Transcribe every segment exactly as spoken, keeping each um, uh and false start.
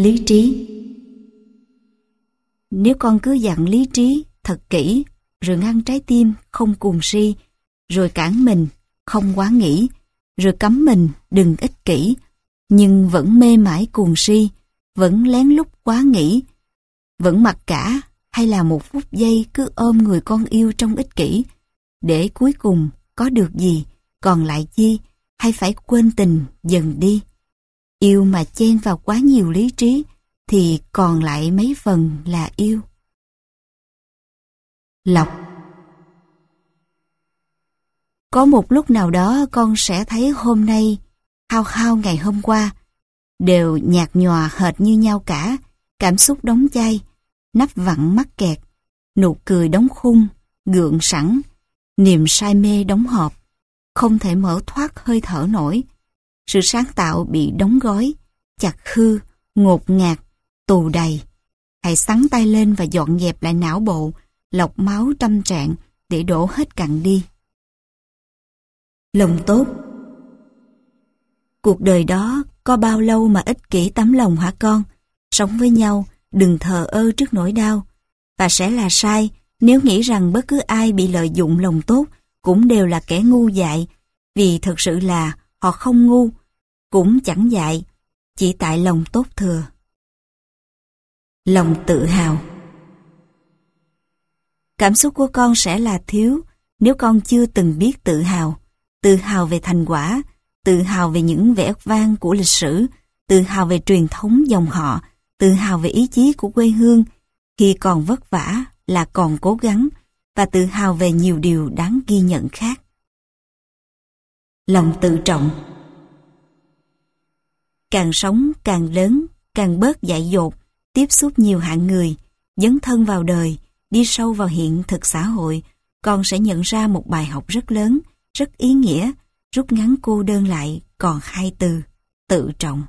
Lý trí. Nếu con cứ dặn lý trí thật kỹ, rồi ngăn trái tim không cuồng si, rồi cản mình không quá nghĩ, rồi cấm mình đừng ích kỷ, nhưng vẫn mê mải cuồng si, vẫn lén lút quá nghĩ, vẫn mặc cả hay là một phút giây cứ ôm người con yêu trong ích kỷ, để cuối cùng có được gì, còn lại chi, hay phải quên tình dần đi. Yêu mà chen vào quá nhiều lý trí, thì còn lại mấy phần là yêu. Lọc. Có một lúc nào đó con sẽ thấy hôm nay, hao hao ngày hôm qua, đều nhạt nhòa hệt như nhau cả, cảm xúc đóng chai, nắp vặn mắc kẹt, nụ cười đóng khung, gượng sẵn, niềm say mê đóng hộp, không thể mở thoát hơi thở nổi. Sự sáng tạo bị đóng gói, chặt hư, ngột ngạt, tù đầy. Hãy xắn tay lên và dọn dẹp lại não bộ, lọc máu tâm trạng để đổ hết cặn đi. Lòng tốt. Cuộc đời đó có bao lâu mà ích kỷ tấm lòng hả con? Sống với nhau, đừng thờ ơ trước nỗi đau. Và sẽ là sai nếu nghĩ rằng bất cứ ai bị lợi dụng lòng tốt cũng đều là kẻ ngu dại, vì thực sự là họ không ngu, cũng chẳng dại, chỉ tại lòng tốt thừa. Lòng tự hào. Cảm xúc của con sẽ là thiếu nếu con chưa từng biết tự hào. Tự hào về thành quả, tự hào về những vẻ vang của lịch sử, tự hào về truyền thống dòng họ, tự hào về ý chí của quê hương khi còn vất vả là còn cố gắng, và tự hào về nhiều điều đáng ghi nhận khác. Lòng tự trọng. Càng sống càng lớn, càng bớt dại dột, tiếp xúc nhiều hạng người, dấn thân vào đời, đi sâu vào hiện thực xã hội, con sẽ nhận ra một bài học rất lớn, rất ý nghĩa, rút ngắn cô đơn lại còn hai từ: tự trọng.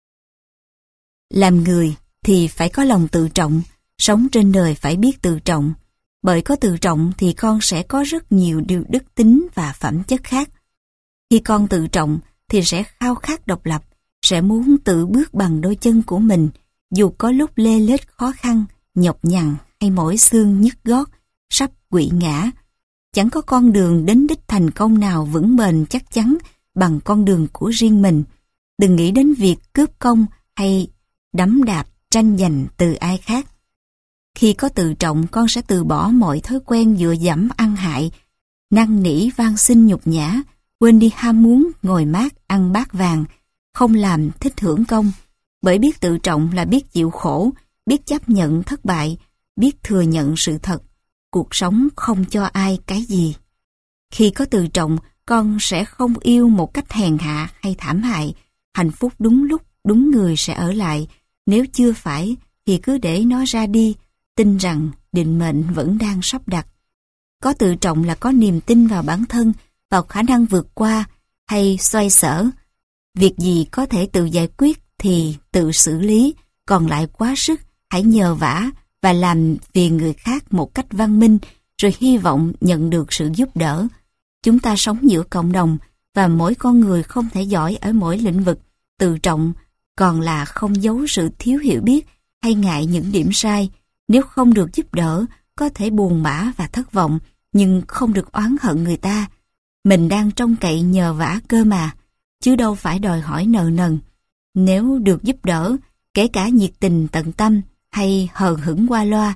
Làm người thì phải có lòng tự trọng, sống trên đời phải biết tự trọng. Bởi có tự trọng thì con sẽ có rất nhiều điều đức tính và phẩm chất khác. Khi con tự trọng thì sẽ khao khát độc lập, sẽ muốn tự bước bằng đôi chân của mình, dù có lúc lê lết khó khăn, nhọc nhằn hay mỏi xương nhức gót, sắp quỵ ngã. Chẳng có con đường đến đích thành công nào vững bền chắc chắn bằng con đường của riêng mình. Đừng nghĩ đến việc cướp công hay đắm đạp tranh giành từ ai khác. Khi có tự trọng, con sẽ từ bỏ mọi thói quen dựa dẫm ăn hại, năn nỉ van xin nhục nhã, quên đi ham muốn ngồi mát ăn bát vàng, không làm thích hưởng công. Bởi biết tự trọng là biết chịu khổ, biết chấp nhận thất bại, biết thừa nhận sự thật. Cuộc sống không cho ai cái gì. Khi có tự trọng, con sẽ không yêu một cách hèn hạ hay thảm hại. Hạnh phúc đúng lúc, đúng người sẽ ở lại. Nếu chưa phải, thì cứ để nó ra đi, tin rằng định mệnh vẫn đang sắp đặt. Có tự trọng là có niềm tin vào bản thân, vào khả năng vượt qua hay xoay sở. Việc gì có thể tự giải quyết thì tự xử lý, còn lại quá sức, hãy nhờ vả và làm vì người khác một cách văn minh, rồi hy vọng nhận được sự giúp đỡ. Chúng ta sống giữa cộng đồng, và mỗi con người không thể giỏi ở mỗi lĩnh vực. Tự trọng còn là không giấu sự thiếu hiểu biết hay ngại những điểm sai. Nếu không được giúp đỡ, có thể buồn bã và thất vọng, nhưng không được oán hận người ta. Mình đang trông cậy nhờ vả cơ mà, chứ đâu phải đòi hỏi nợ nần. Nếu được giúp đỡ, kể cả nhiệt tình tận tâm hay hờ hững qua loa,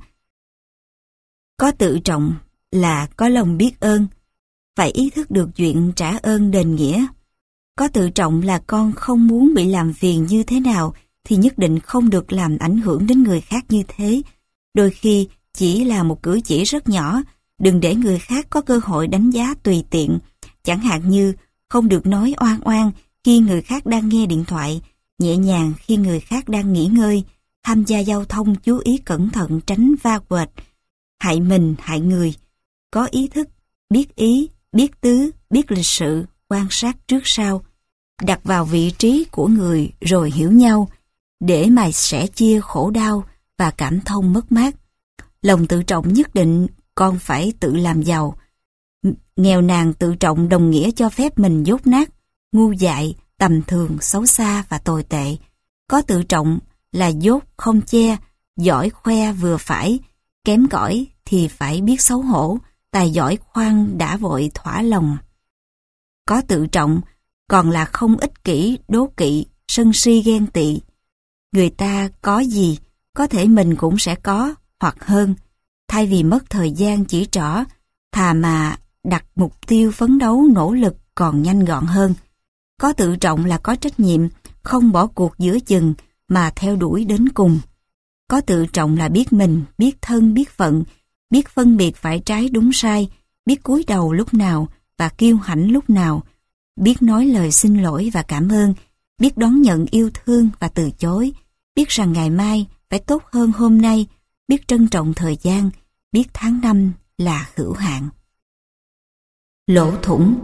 có tự trọng là có lòng biết ơn, phải ý thức được chuyện trả ơn đền nghĩa. Có tự trọng là con không muốn bị làm phiền như thế nào thì nhất định không được làm ảnh hưởng đến người khác như thế. Đôi khi chỉ là một cử chỉ rất nhỏ, đừng để người khác có cơ hội đánh giá tùy tiện. Chẳng hạn như không được nói oan oan khi người khác đang nghe điện thoại, nhẹ nhàng khi người khác đang nghỉ ngơi. Tham gia giao thông chú ý cẩn thận tránh va quệt, hại mình hại người. Có ý thức, biết ý, biết tứ, biết lịch sự, quan sát trước sau, đặt vào vị trí của người rồi hiểu nhau, để mà sẻ chia khổ đau và cảm thông mất mát. Lòng tự trọng nhất định con phải tự làm giàu. Nghèo nàn tự trọng đồng nghĩa cho phép mình dốt nát, ngu dại, tầm thường, xấu xa và tồi tệ. Có tự trọng là dốt không che, giỏi khoe vừa phải, kém cỏi thì phải biết xấu hổ, tài giỏi khoan đã vội thỏa lòng. Có tự trọng, còn là không ích kỷ, đố kỵ, sân si ghen tị. Người ta có gì, có thể mình cũng sẽ có, hoặc hơn. Thay vì mất thời gian chỉ trỏ, thà mà đặt mục tiêu phấn đấu nỗ lực còn nhanh gọn hơn. Có tự trọng là có trách nhiệm, không bỏ cuộc giữa chừng mà theo đuổi đến cùng. Có tự trọng là biết mình, biết thân, biết phận, biết phân biệt phải trái đúng sai, biết cúi đầu lúc nào và kiêu hãnh lúc nào, biết nói lời xin lỗi và cảm ơn, biết đón nhận yêu thương và từ chối, biết rằng ngày mai phải tốt hơn hôm nay, biết trân trọng thời gian, biết tháng năm là hữu hạn. Lỗ thủng.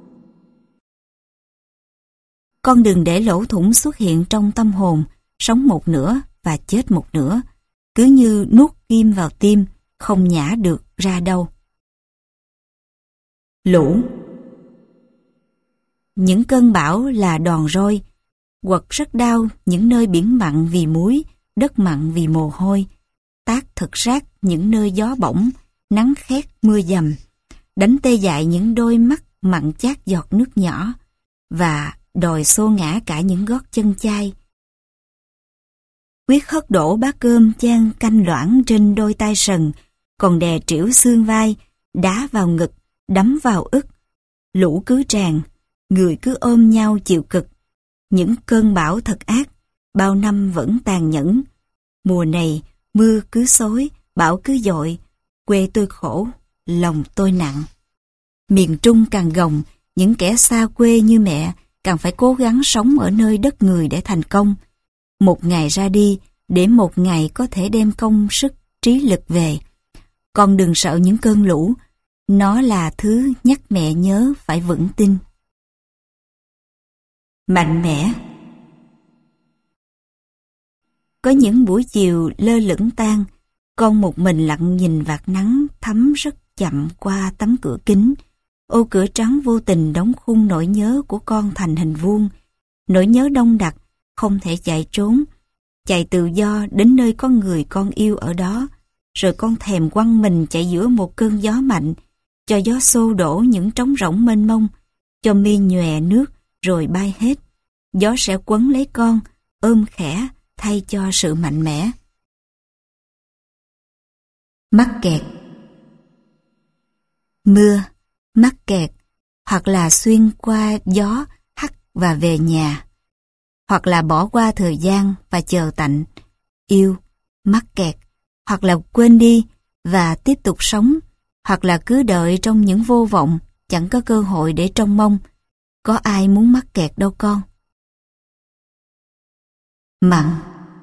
Con đừng để lỗ thủng xuất hiện trong tâm hồn, sống một nửa và chết một nửa, cứ như nuốt kim vào tim, không nhả được ra đâu. Lũ. Những cơn bão là đòn roi, quật rất đau những nơi biển mặn vì muối, đất mặn vì mồ hôi, tát thực rát những nơi gió bỏng, nắng khét mưa dầm, đánh tê dại những đôi mắt mặn chát giọt nước nhỏ, và đòi xô ngã cả những gót chân chai. Quyết hất đổ bát cơm chan canh loãng trên đôi tay sần, còn đè trĩu xương vai, đá vào ngực, đấm vào ức. Lũ cứ tràn, người cứ ôm nhau chịu cực. Những cơn bão thật ác, bao năm vẫn tàn nhẫn. Mùa này, mưa cứ xối, bão cứ dội, quê tôi khổ, lòng tôi nặng. Miền Trung càng gồng, những kẻ xa quê như mẹ càng phải cố gắng sống ở nơi đất người để thành công. Một ngày ra đi, để một ngày có thể đem công sức, trí lực về. Con đừng sợ những cơn lũ, nó là thứ nhắc mẹ nhớ phải vững tin. Mạnh mẽ. Có những buổi chiều lơ lửng tan, con một mình lặng nhìn vạt nắng thấm rất chậm qua tấm cửa kính. Ô cửa trắng vô tình đóng khung nỗi nhớ của con thành hình vuông. Nỗi nhớ đông đặc, không thể chạy trốn. Chạy tự do đến nơi con người con yêu ở đó. Rồi con thèm quăng mình chạy giữa một cơn gió mạnh, cho gió xô đổ những trống rỗng mênh mông, cho mi nhòe nước rồi bay hết. Gió sẽ quấn lấy con, ôm khẽ, thay cho sự mạnh mẽ. Mắc kẹt. Mưa, mắc kẹt, hoặc là xuyên qua gió hắt và về nhà, hoặc là bỏ qua thời gian và chờ tạnh, yêu, mắc kẹt, hoặc là quên đi và tiếp tục sống, hoặc là cứ đợi trong những vô vọng, chẳng có cơ hội để trông mong. Có ai muốn mắc kẹt đâu con. Mặn.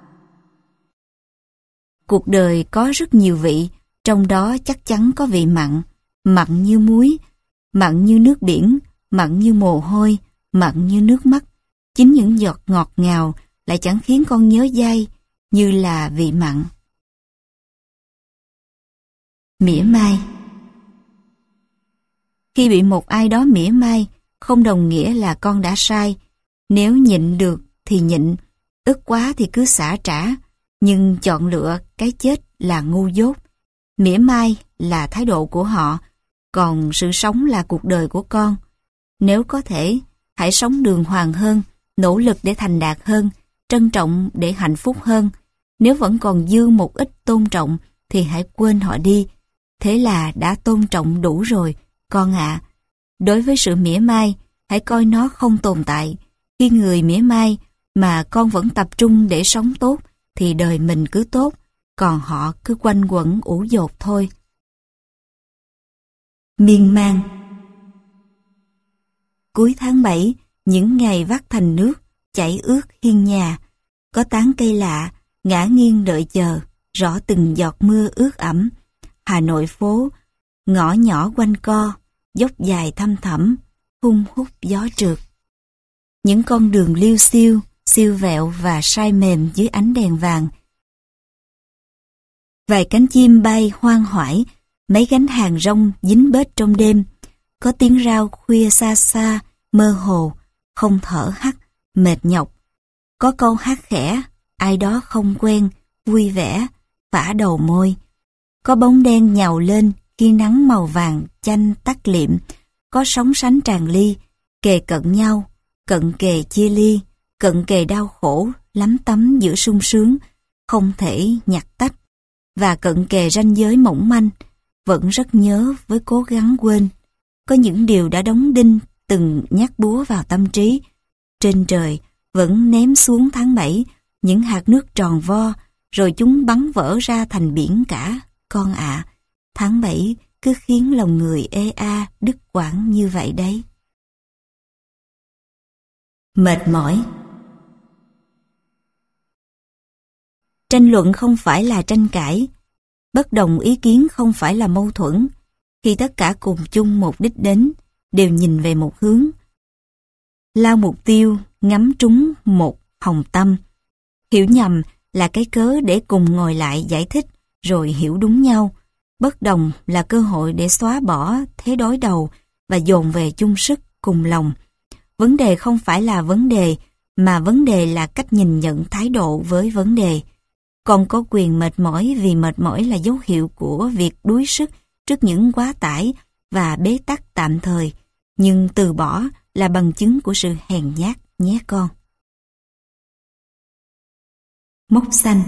Cuộc đời có rất nhiều vị, trong đó chắc chắn có vị mặn, mặn như muối, mặn như nước biển, mặn như mồ hôi, mặn như nước mắt. Chính những giọt ngọt ngào lại chẳng khiến con nhớ dai như là vị mặn. Mỉa mai. Khi bị một ai đó mỉa mai, không đồng nghĩa là con đã sai. Nếu nhịn được thì nhịn, ức quá thì cứ xả trả, nhưng chọn lựa cái chết là ngu dốt. Mỉa mai là thái độ của họ, còn sự sống là cuộc đời của con. Nếu có thể, hãy sống đường hoàng hơn, nỗ lực để thành đạt hơn, trân trọng để hạnh phúc hơn. Nếu vẫn còn dư một ít tôn trọng thì hãy quên họ đi. Thế là đã tôn trọng đủ rồi, con ạ. Đối với sự mỉa mai, hãy coi nó không tồn tại. Khi người mỉa mai mà con vẫn tập trung để sống tốt, thì đời mình cứ tốt, còn họ cứ quanh quẩn ủ dột thôi. Miên man. Cuối tháng bảy, những ngày vắt thành nước, chảy ướt hiên nhà, có tán cây lạ, ngả nghiêng đợi chờ, rõ từng giọt mưa ướt ẩm. Hà Nội phố, ngõ nhỏ quanh co, dốc dài thăm thẳm, hung hút gió trượt. Những con đường liêu xiêu, siêu vẹo và sai mềm dưới ánh đèn vàng. Vài cánh chim bay hoang hoải, mấy gánh hàng rong dính bết trong đêm. Có tiếng rao khuya xa xa, mơ hồ, không thở hắt, mệt nhọc. Có câu hát khẽ, ai đó không quen, vui vẻ, phả đầu môi. Có bóng đen nhào lên khi nắng màu vàng chanh tắt liệm, có sóng sánh tràn ly, kề cận nhau, cận kề chia ly, cận kề đau khổ, lắm tấm giữa sung sướng, không thể nhặt tách, và cận kề ranh giới mỏng manh, vẫn rất nhớ với cố gắng quên. Có những điều đã đóng đinh từng nhát búa vào tâm trí. Trên trời vẫn ném xuống tháng bảy những hạt nước tròn vo, rồi chúng bắn vỡ ra thành biển cả. Con ạ, à, tháng bảy cứ khiến lòng người ê a đứt quãng như vậy đấy. Mệt mỏi. Tranh luận không phải là tranh cãi, bất đồng ý kiến không phải là mâu thuẫn, khi tất cả cùng chung một đích đến, đều nhìn về một hướng. Lao mục tiêu, ngắm trúng một hồng tâm. Hiểu nhầm là cái cớ để cùng ngồi lại giải thích rồi hiểu đúng nhau. Bất đồng là cơ hội để xóa bỏ thế đối đầu và dồn về chung sức cùng lòng. Vấn đề không phải là vấn đề, mà vấn đề là cách nhìn nhận thái độ với vấn đề. Còn có quyền mệt mỏi vì mệt mỏi là dấu hiệu của việc đuối sức trước những quá tải và bế tắc tạm thời, nhưng từ bỏ là bằng chứng của sự hèn nhát nhé con. Mốc xanh.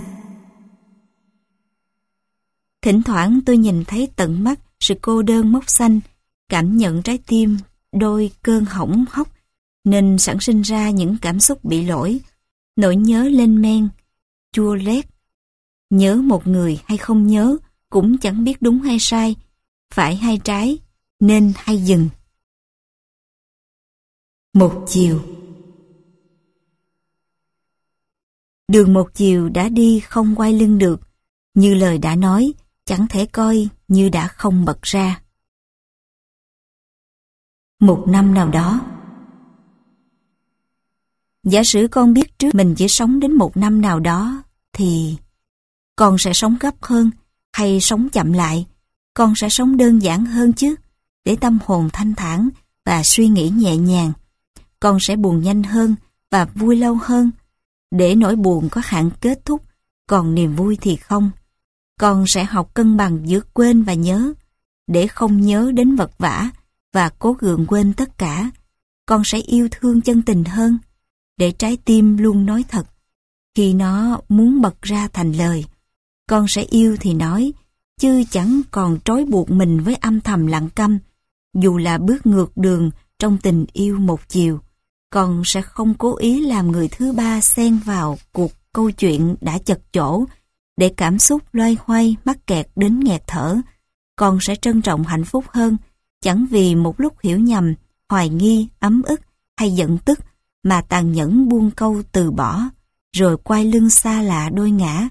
Thỉnh thoảng tôi nhìn thấy tận mắt sự cô đơn mốc xanh, cảm nhận trái tim đôi cơn hỏng hóc, nên sản sinh ra những cảm xúc bị lỗi, nỗi nhớ lên men, chua lét. Nhớ một người hay không nhớ cũng chẳng biết đúng hay sai, phải hay trái, nên hay dừng. Một chiều. Đường một chiều đã đi không quay lưng được, như lời đã nói, chẳng thể coi như đã không bật ra. Một năm nào đó. Giả sử con biết trước mình chỉ sống đến một năm nào đó, thì con sẽ sống gấp hơn hay sống chậm lại? Con sẽ sống đơn giản hơn chứ, để tâm hồn thanh thản và suy nghĩ nhẹ nhàng. Con sẽ buồn nhanh hơn và vui lâu hơn, để nỗi buồn có hạn kết thúc, còn niềm vui thì không. Con sẽ học cân bằng giữa quên và nhớ, để không nhớ đến vật vã và cố gượng quên tất cả. Con sẽ yêu thương chân tình hơn, để trái tim luôn nói thật khi nó muốn bật ra thành lời. Con sẽ yêu thì nói, chứ chẳng còn trói buộc mình với âm thầm lặng câm. Dù là bước ngược đường trong tình yêu một chiều, con sẽ không cố ý làm người thứ ba xen vào cuộc câu chuyện đã chật chỗ, để cảm xúc loay hoay mắc kẹt đến nghẹt thở. Con sẽ trân trọng hạnh phúc hơn, chẳng vì một lúc hiểu nhầm, hoài nghi, ấm ức hay giận tức mà tàn nhẫn buông câu từ bỏ, rồi quay lưng xa lạ đôi ngã,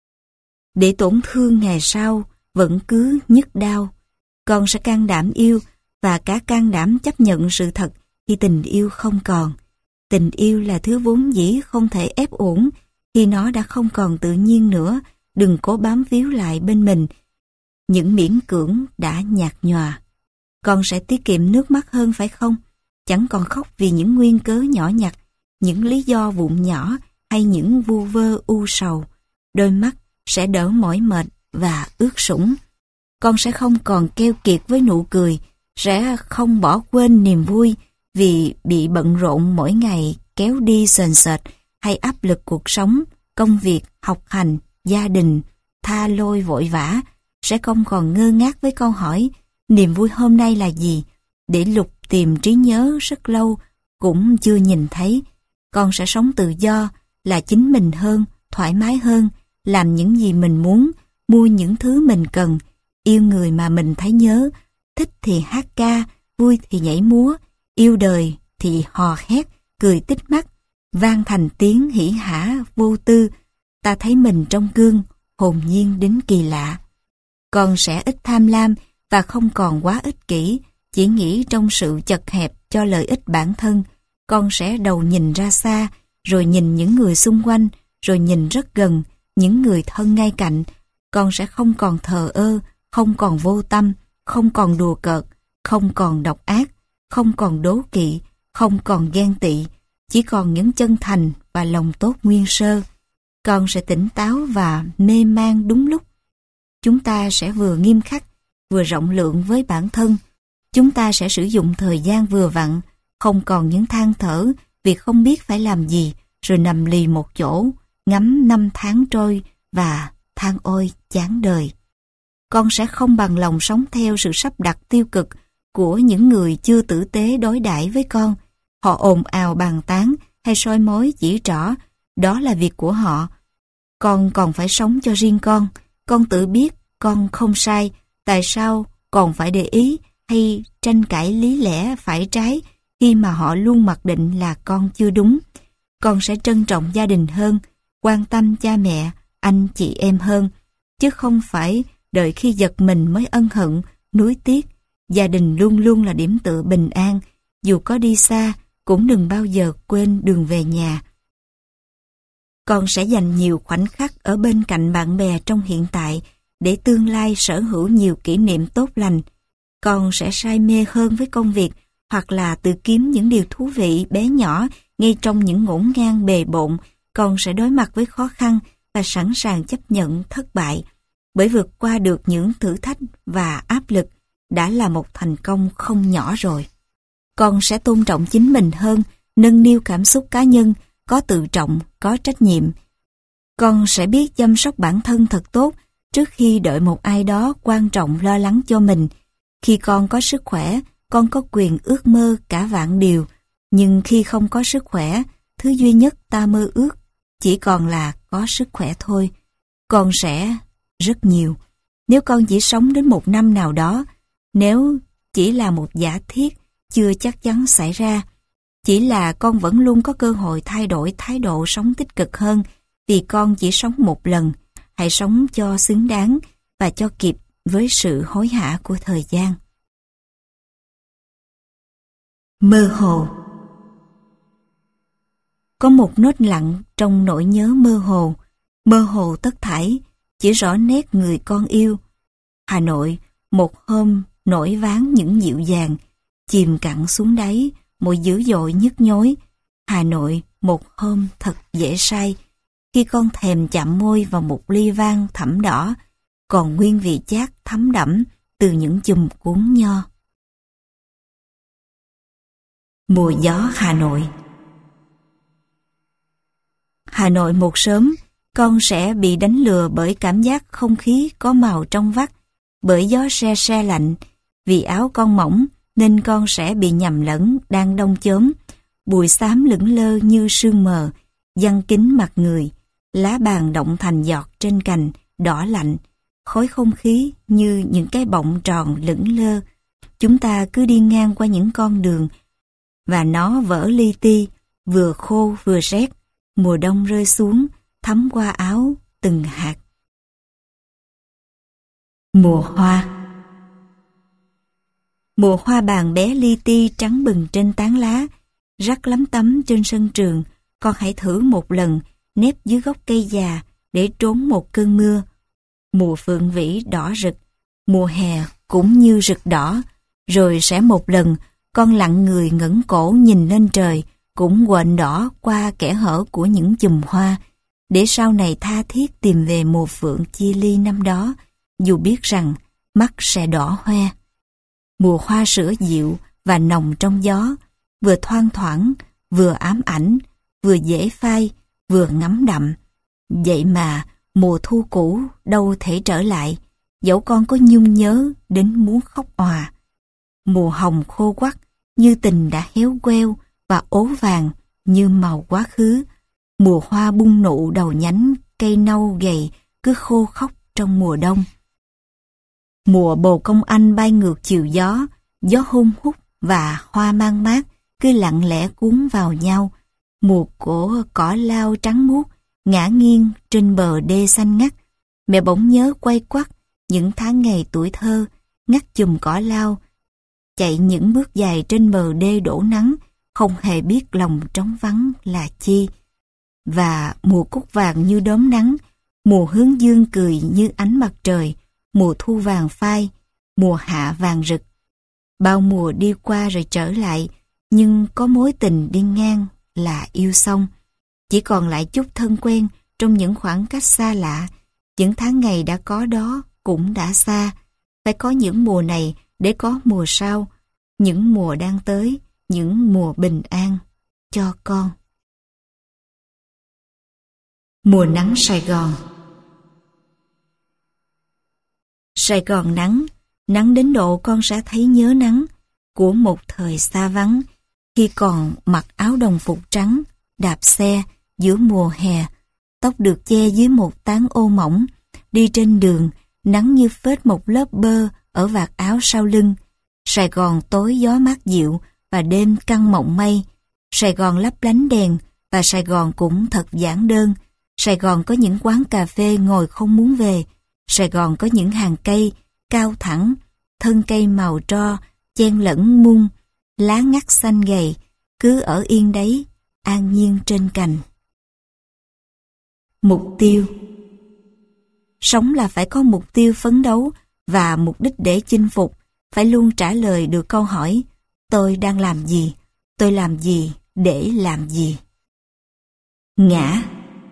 để tổn thương ngày sau vẫn cứ nhức đau. Con sẽ can đảm yêu và cả can đảm chấp nhận sự thật khi tình yêu không còn. Tình yêu là thứ vốn dĩ không thể ép uổng, khi nó đã không còn tự nhiên nữa, đừng cố bám víu lại bên mình những miễn cưỡng đã nhạt nhòa. Con sẽ tiết kiệm nước mắt hơn phải không? Chẳng còn khóc vì những nguyên cớ nhỏ nhặt, những lý do vụn nhỏ hay những vu vơ u sầu. Đôi mắt sẽ đỡ mỏi mệt và ướt sũng. Con sẽ không còn keo kiệt với nụ cười, sẽ không bỏ quên niềm vui vì bị bận rộn mỗi ngày kéo đi sền sệt hay áp lực cuộc sống, công việc, học hành, gia đình, tha lôi vội vã. Sẽ không còn ngơ ngác với câu hỏi niềm vui hôm nay là gì, để lục tìm trí nhớ rất lâu cũng chưa nhìn thấy. Con sẽ sống tự do, là chính mình hơn, thoải mái hơn, làm những gì mình muốn, mua những thứ mình cần, yêu người mà mình thấy nhớ, thích thì hát ca, vui thì nhảy múa, yêu đời thì hò hét, cười tít mắt, vang thành tiếng hỉ hả vô tư. Ta thấy mình trong gương, hồn nhiên đến kỳ lạ. Con sẽ ít tham lam và không còn quá ích kỷ, chỉ nghĩ trong sự chật hẹp cho lợi ích bản thân. Con sẽ đầu nhìn ra xa, rồi nhìn những người xung quanh, rồi nhìn rất gần, những người thân ngay cạnh. Con sẽ không còn thờ ơ, không còn vô tâm, không còn đùa cợt, không còn độc ác, không còn đố kỵ, không còn ghen tị, chỉ còn những chân thành và lòng tốt nguyên sơ. con sẽ tỉnh táo và mê man đúng lúc. Chúng ta sẽ vừa nghiêm khắc, vừa rộng lượng với bản thân. Chúng ta sẽ sử dụng thời gian vừa vặn, không còn những than thở vì không biết phải làm gì, rồi nằm lì một chỗ, ngắm năm tháng trôi và than ôi chán đời. Con sẽ không bằng lòng sống theo sự sắp đặt tiêu cực của những người chưa tử tế đối đãi với con. Họ ồn ào bàn tán hay soi mói chỉ trỏ, đó là việc của họ. Con còn phải sống cho riêng con. Con tự biết con không sai, tại sao còn phải để ý hay tranh cãi lý lẽ phải trái khi mà họ luôn mặc định là con chưa đúng. Con sẽ trân trọng gia đình hơn, quan tâm cha mẹ, anh chị em hơn, chứ không phải đợi khi giật mình mới ân hận, nuối tiếc. Gia đình luôn luôn là điểm tựa bình an, dù có đi xa cũng đừng bao giờ quên đường về nhà. Con sẽ dành nhiều khoảnh khắc ở bên cạnh bạn bè trong hiện tại để tương lai sở hữu nhiều kỷ niệm tốt lành. Con sẽ say mê hơn với công việc hoặc là tự kiếm những điều thú vị bé nhỏ ngay trong những ngổn ngang bề bộn. Con sẽ đối mặt với khó khăn và sẵn sàng chấp nhận thất bại, bởi vượt qua được những thử thách và áp lực đã là một thành công không nhỏ rồi. Con sẽ tôn trọng chính mình hơn, nâng niu cảm xúc cá nhân, có tự trọng, có trách nhiệm. Con sẽ biết chăm sóc bản thân thật tốt trước khi đợi một ai đó quan trọng lo lắng cho mình. Khi con có sức khỏe, con có quyền ước mơ cả vạn điều, nhưng khi không có sức khỏe, thứ duy nhất ta mơ ước chỉ còn là có sức khỏe thôi. Con sẽ rất nhiều. Nếu con chỉ sống đến một năm nào đó, nếu chỉ là một giả thiết chưa chắc chắn xảy ra, chỉ là con vẫn luôn có cơ hội thay đổi thái độ sống tích cực hơn, vì con chỉ sống một lần. Hãy sống cho xứng đáng và cho kịp với sự hối hả của thời gian. Mơ hồ. Có một nốt lặng trong nỗi nhớ mơ hồ, mơ hồ tất thảy, chỉ rõ nét người con yêu. Hà Nội, một hôm nổi váng những dịu dàng, chìm cạn xuống đáy, một dữ dội nhức nhối. Hà Nội, một hôm thật dễ say, khi con thèm chạm môi vào một ly vang thẫm đỏ, còn nguyên vị chát thấm đẫm từ những chùm cuốn nho. Mùa gió Hà Nội. Hà Nội một sớm, con sẽ bị đánh lừa bởi cảm giác không khí có màu trong vắt, bởi gió se se lạnh. Vì áo con mỏng nên con sẽ bị nhầm lẫn đang đông chớm. Bụi xám lững lơ như sương mờ, giăng kín mặt người. Lá bàn động thành giọt trên cành, đỏ lạnh. Khói không khí như những cái bọng tròn lững lơ. Chúng ta cứ đi ngang qua những con đường và nó vỡ li ti, vừa khô vừa rét. Mùa đông rơi xuống, thấm qua áo từng hạt. Mùa hoa. Mùa hoa bàn bé li ti trắng bừng trên tán lá, rắc lấm tấm trên sân trường. Con hãy thử một lần nép dưới gốc cây già để trốn một cơn mưa. Mùa phượng vĩ đỏ rực, mùa hè cũng như rực đỏ. Rồi sẽ một lần con lặng người ngẩng cổ nhìn lên trời, cũng quện đỏ qua kẽ hở của những chùm hoa, để sau này tha thiết tìm về mùa phượng chia ly năm đó, dù biết rằng mắt sẽ đỏ hoe. Mùa hoa sữa dịu và nồng trong gió, vừa thoang thoảng, vừa ám ảnh, vừa dễ phai, vừa ngấm đậm. Vậy mà mùa thu cũ đâu thể trở lại, dẫu con có nhung nhớ đến muốn khóc òa. Mùa hồng khô quắt như tình đã héo queo và ố vàng như màu quá khứ. Mùa hoa bung nụ đầu nhánh cây nâu gầy cứ khô khóc trong mùa đông. Mùa bồ công anh bay ngược chiều gió, gió hun hút và hoa mang mát cứ lặng lẽ cuốn vào nhau. Mùa của cỏ lau trắng muốt ngả nghiêng trên bờ đê xanh ngắt. Mẹ bỗng nhớ quay quắt những tháng ngày tuổi thơ, ngắt chùm cỏ lau, chạy những bước dài trên bờ đê đổ nắng, không hề biết lòng trống vắng là chi. Và mùa cúc vàng như đốm nắng, mùa hướng dương cười như ánh mặt trời, mùa thu vàng phai, mùa hạ vàng rực. Bao mùa đi qua rồi trở lại, nhưng có mối tình đi ngang là yêu xong. Chỉ còn lại chút thân quen trong những khoảng cách xa lạ, những tháng ngày đã có đó cũng đã xa. Phải có những mùa này để có mùa sau, những mùa đang tới, những mùa bình an cho con. Mùa nắng Sài Gòn. Sài Gòn nắng, nắng đến độ con sẽ thấy nhớ nắng của một thời xa vắng, khi còn mặc áo đồng phục trắng, đạp xe giữa mùa hè, tóc được che dưới một tán ô mỏng, đi trên đường, nắng như phết một lớp bơ ở vạt áo sau lưng. Sài Gòn tối gió mát dịu và đêm căng mộng mây. Sài Gòn lấp lánh đèn và Sài Gòn cũng thật giản đơn. Sài Gòn có những quán cà phê ngồi không muốn về. Sài Gòn có những hàng cây cao thẳng, thân cây màu tro, chen lẫn mung, lá ngắt xanh gầy, cứ ở yên đấy, an nhiên trên cành. Mục tiêu. Sống là phải có mục tiêu phấn đấu và mục đích để chinh phục, phải luôn trả lời được câu hỏi: tôi đang làm gì? Tôi làm gì để làm gì? Ngã.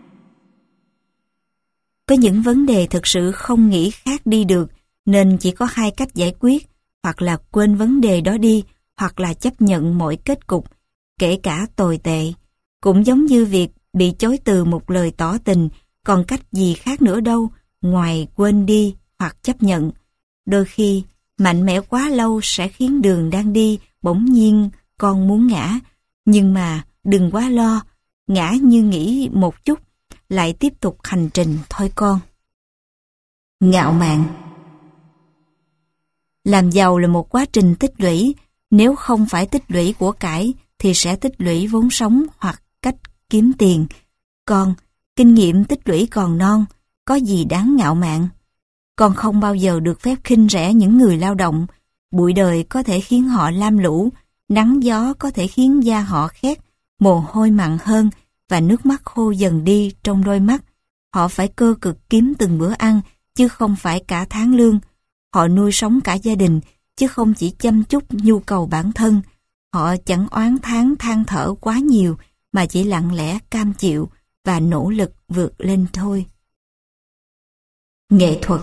Có những vấn đề thực sự không nghĩ khác đi được, nên chỉ có hai cách giải quyết, hoặc là quên vấn đề đó đi, hoặc là chấp nhận mọi kết cục, kể cả tồi tệ. Cũng giống như việc bị chối từ một lời tỏ tình, còn cách gì khác nữa đâu, ngoài quên đi hoặc chấp nhận. Đôi khi, mạnh mẽ quá lâu sẽ khiến đường đang đi bỗng nhiên con muốn ngã, nhưng mà đừng quá lo, ngã như nghĩ một chút, lại tiếp tục hành trình thôi con. Ngạo mạn. Làm giàu là một quá trình tích lũy, nếu không phải tích lũy của cải thì sẽ tích lũy vốn sống hoặc cách kiếm tiền. Con, kinh nghiệm tích lũy còn non, có gì đáng ngạo mạn. Con không bao giờ được phép khinh rẻ những người lao động. Bụi đời có thể khiến họ lam lũ, nắng gió có thể khiến da họ khét, mồ hôi mặn hơn và nước mắt khô dần đi trong đôi mắt. Họ phải cơ cực kiếm từng bữa ăn, chứ không phải cả tháng lương. Họ nuôi sống cả gia đình, chứ không chỉ chăm chút nhu cầu bản thân. Họ chẳng oán thán than thở quá nhiều, mà chỉ lặng lẽ cam chịu và nỗ lực vượt lên thôi. Nghệ thuật.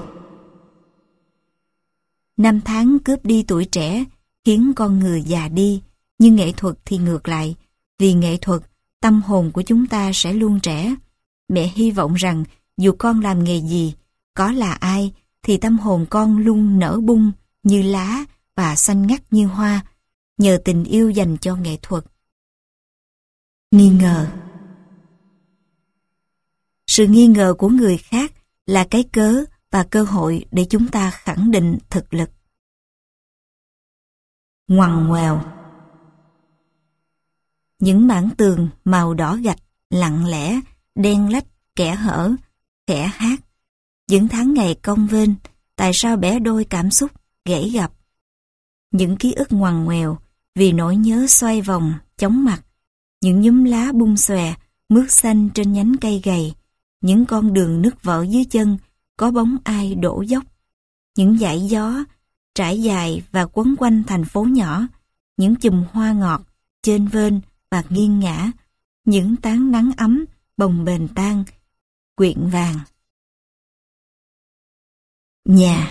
Năm tháng cướp đi tuổi trẻ, khiến con người già đi, nhưng nghệ thuật thì ngược lại. Vì nghệ thuật, tâm hồn của chúng ta sẽ luôn trẻ. Mẹ hy vọng rằng dù con làm nghề gì, có là ai, thì tâm hồn con luôn nở bung như lá và xanh ngắt như hoa, nhờ tình yêu dành cho nghệ thuật. Nghi ngờ. Sự nghi ngờ của người khác là cái cớ và cơ hội để chúng ta khẳng định thực lực. Ngoằn ngoèo. Những mảng tường màu đỏ gạch, lặng lẽ, đen lách, kẽ hở, khẽ hát. Những tháng ngày cong vênh, tại sao bẻ đôi cảm xúc, gãy gập. Những ký ức ngoằn ngoèo, vì nỗi nhớ xoay vòng, chóng mặt. Những nhúm lá bung xòe, mướt xanh trên nhánh cây gầy. Những con đường nứt vỡ dưới chân, có bóng ai đổ dốc. Những dải gió, trải dài và quấn quanh thành phố nhỏ. Những chùm hoa ngọt, chênh vênh và nghiêng ngã. Những tán nắng ấm, bồng bềnh tan, quyện vàng. Nhà.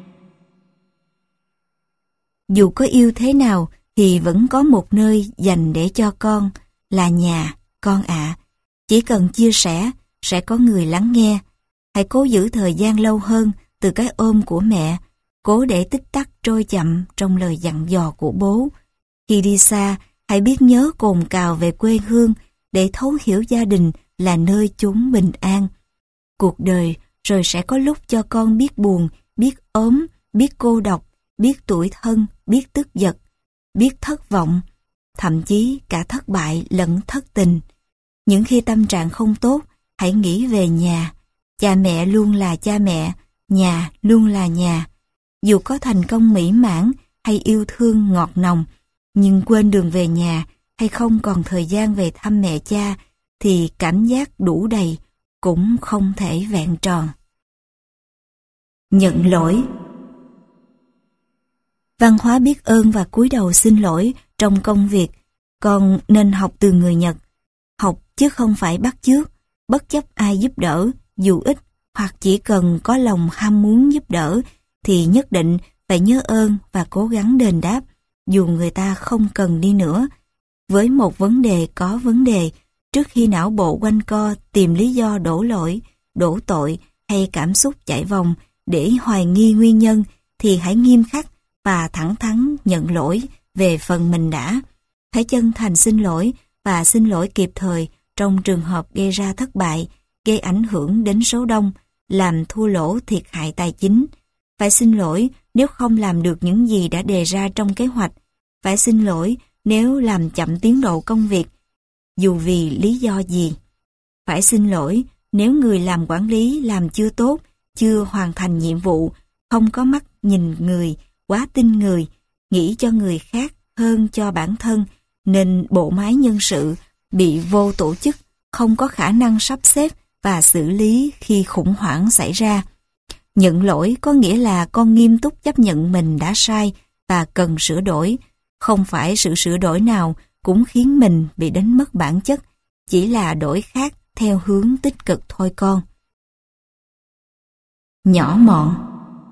Dù có yêu thế nào thì vẫn có một nơi dành để cho con, là nhà, con ạ. Chỉ cần chia sẻ, sẽ có người lắng nghe. Hãy cố giữ thời gian lâu hơn từ cái ôm của mẹ, cố để tích tắc trôi chậm trong lời dặn dò của bố. Khi đi xa, hãy biết nhớ cồn cào về quê hương để thấu hiểu gia đình là nơi chốn bình an. Cuộc đời rồi sẽ có lúc cho con biết buồn, biết ốm, biết cô độc, biết tủi thân, biết tức giận, biết thất vọng, thậm chí cả thất bại lẫn thất tình. Những khi tâm trạng không tốt, hãy nghĩ về nhà. Cha mẹ luôn là cha mẹ, nhà luôn là nhà. Dù có thành công mỹ mãn hay yêu thương ngọt nồng, nhưng quên đường về nhà hay không còn thời gian về thăm mẹ cha, thì cảm giác đủ đầy cũng không thể vẹn tròn. Nhận lỗi. Văn hóa biết ơn và cúi đầu xin lỗi trong công việc, con nên học từ người Nhật. Học chứ không phải bắt chước. bất chấp ai giúp đỡ, dù ít hoặc chỉ cần có lòng ham muốn giúp đỡ, thì nhất định phải nhớ ơn và cố gắng đền đáp, dù người ta không cần đi nữa. Với một vấn đề có vấn đề, trước khi não bộ quanh co tìm lý do đổ lỗi, đổ tội hay cảm xúc chạy vòng để hoài nghi nguyên nhân, thì hãy nghiêm khắc và thẳng thắn nhận lỗi về phần mình đã. Hãy chân thành xin lỗi và xin lỗi kịp thời trong trường hợp gây ra thất bại, gây ảnh hưởng đến số đông, làm thua lỗ thiệt hại tài chính. Phải xin lỗi nếu không làm được những gì đã đề ra trong kế hoạch. Phải xin lỗi nếu làm chậm tiến độ công việc, dù vì lý do gì. Phải xin lỗi nếu người làm quản lý làm chưa tốt, chưa hoàn thành nhiệm vụ, không có mắt nhìn người, quá tin người, nghĩ cho người khác hơn cho bản thân, nên bộ máy nhân sự bị vô tổ chức, không có khả năng sắp xếp và xử lý khi khủng hoảng xảy ra. Nhận lỗi có nghĩa là con nghiêm túc chấp nhận mình đã sai và cần sửa đổi. Không phải sự sửa đổi nào cũng khiến mình bị đánh mất bản chất, chỉ là đổi khác theo hướng tích cực thôi con. Nhỏ mọn.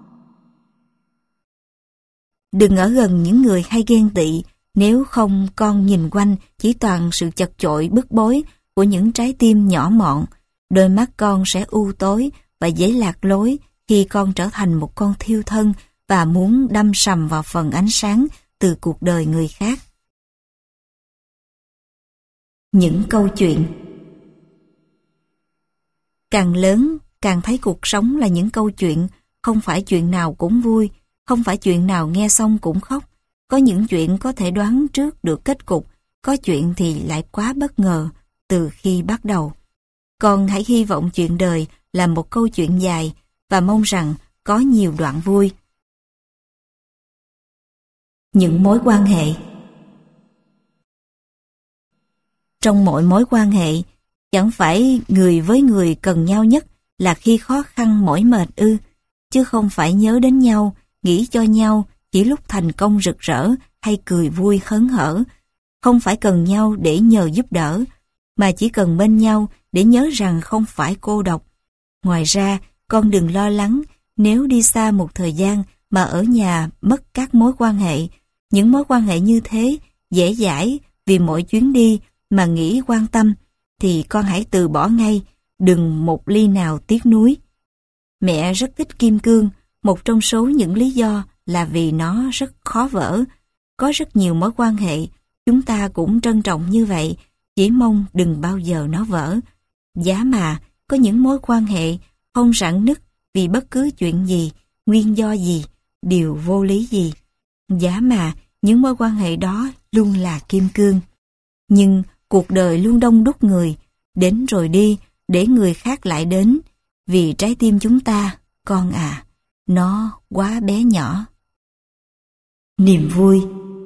Đừng ở gần những người hay ghen tị, nếu không con nhìn quanh chỉ toàn sự chật chội bức bối của những trái tim nhỏ mọn. Đôi mắt con sẽ u tối và dễ lạc lối khi con trở thành một con thiêu thân và muốn đâm sầm vào phần ánh sáng từ cuộc đời người khác. Những câu chuyện. Càng lớn, càng thấy cuộc sống là những câu chuyện, không phải chuyện nào cũng vui, không phải chuyện nào nghe xong cũng khóc. Có những chuyện có thể đoán trước được kết cục, có chuyện thì lại quá bất ngờ từ khi bắt đầu. Con hãy hy vọng chuyện đời là một câu chuyện dài và mong rằng có nhiều đoạn vui. Những mối quan hệ. Trong mọi mối quan hệ, chẳng phải người với người cần nhau nhất là khi khó khăn mỏi mệt ư, chứ không phải nhớ đến nhau, nghĩ cho nhau chỉ lúc thành công rực rỡ hay cười vui hớn hở. Không phải cần nhau để nhờ giúp đỡ, mà chỉ cần bên nhau để nhớ rằng không phải cô độc. Ngoài ra, con đừng lo lắng nếu đi xa một thời gian mà ở nhà mất các mối quan hệ. Những mối quan hệ như thế dễ dãi vì mỗi chuyến đi mà nghĩ quan tâm, thì con hãy từ bỏ ngay, đừng một ly nào tiếc nuối. Mẹ rất thích kim cương, một trong số những lý do là vì nó rất khó vỡ. Có rất nhiều mối quan hệ, chúng ta cũng trân trọng như vậy, chỉ mong đừng bao giờ nó vỡ. Giá mà, có những mối quan hệ không rạn nứt vì bất cứ chuyện gì, nguyên do gì, điều vô lý gì. Giá mà, những mối quan hệ đó luôn là kim cương. Nhưng cuộc đời luôn đông đúc người, đến rồi đi, để người khác lại đến. Vì trái tim chúng ta, con à, nó quá bé nhỏ. Niềm vui.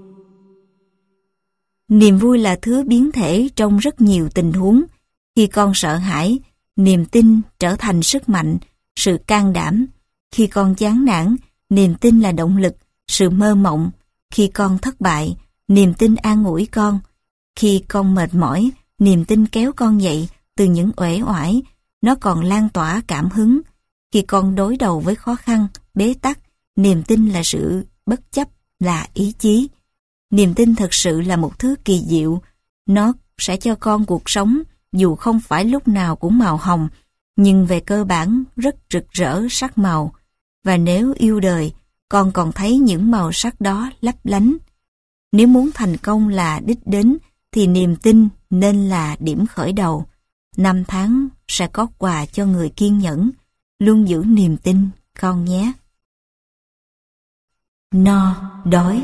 Niềm vui là thứ biến thể trong rất nhiều tình huống. Khi con sợ hãi, niềm tin trở thành sức mạnh, sự can đảm. Khi con chán nản, niềm tin là động lực, sự mơ mộng. Khi con thất bại, niềm tin an ủi con. Khi con mệt mỏi, niềm tin kéo con dậy từ những uể oải, nó còn lan tỏa cảm hứng. Khi con đối đầu với khó khăn, bế tắc, niềm tin là sự bất chấp, là ý chí. Niềm tin thật sự là một thứ kỳ diệu. Nó sẽ cho con cuộc sống, dù không phải lúc nào cũng màu hồng, nhưng về cơ bản rất rực rỡ sắc màu. Và nếu yêu đời, con còn thấy những màu sắc đó lấp lánh. Nếu muốn thành công là đích đến, thì niềm tin nên là điểm khởi đầu. Năm tháng sẽ có quà cho người kiên nhẫn. Luôn giữ niềm tin, con nhé. No, đói.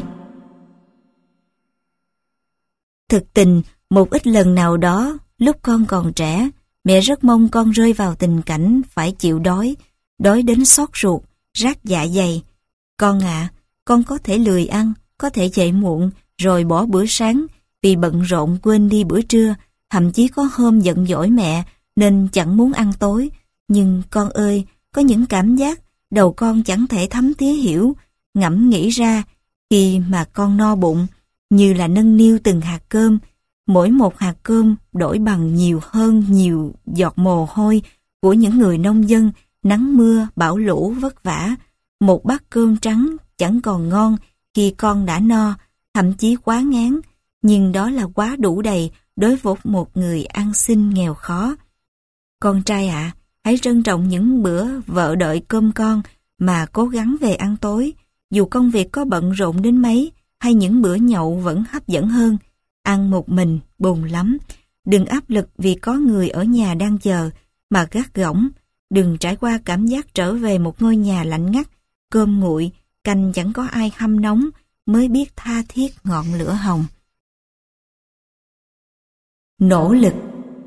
Thực tình, một ít lần nào đó, lúc con còn trẻ, mẹ rất mong con rơi vào tình cảnh phải chịu đói, đói đến xót ruột, rát dạ dày. Con ạ, à, con có thể lười ăn, có thể dậy muộn, rồi bỏ bữa sáng, vì bận rộn quên đi bữa trưa, thậm chí có hôm giận dỗi mẹ, nên chẳng muốn ăn tối. Nhưng con ơi, có những cảm giác đầu con chẳng thể thấm thía hiểu, ngẫm nghĩ ra, khi mà con no bụng, như là nâng niu từng hạt cơm, Mỗi một hạt cơm đổi bằng nhiều hơn nhiều giọt mồ hôi của những người nông dân nắng mưa, bão lũ vất vả. Một bát cơm trắng chẳng còn ngon khi con đã no, thậm chí quá ngán, nhưng đó là quá đủ đầy đối với một người ăn xin nghèo khó. Con trai ạ, à, hãy trân trọng những bữa vợ đợi cơm con mà cố gắng về ăn tối, dù công việc có bận rộn đến mấy, hay những bữa nhậu vẫn hấp dẫn hơn. Ăn một mình buồn lắm. Đừng áp lực vì có người ở nhà đang chờ mà gắt gỏng. Đừng trải qua cảm giác trở về một ngôi nhà lạnh ngắt, cơm nguội, canh chẳng có ai hâm nóng mới biết tha thiết ngọn lửa hồng. Nỗ lực.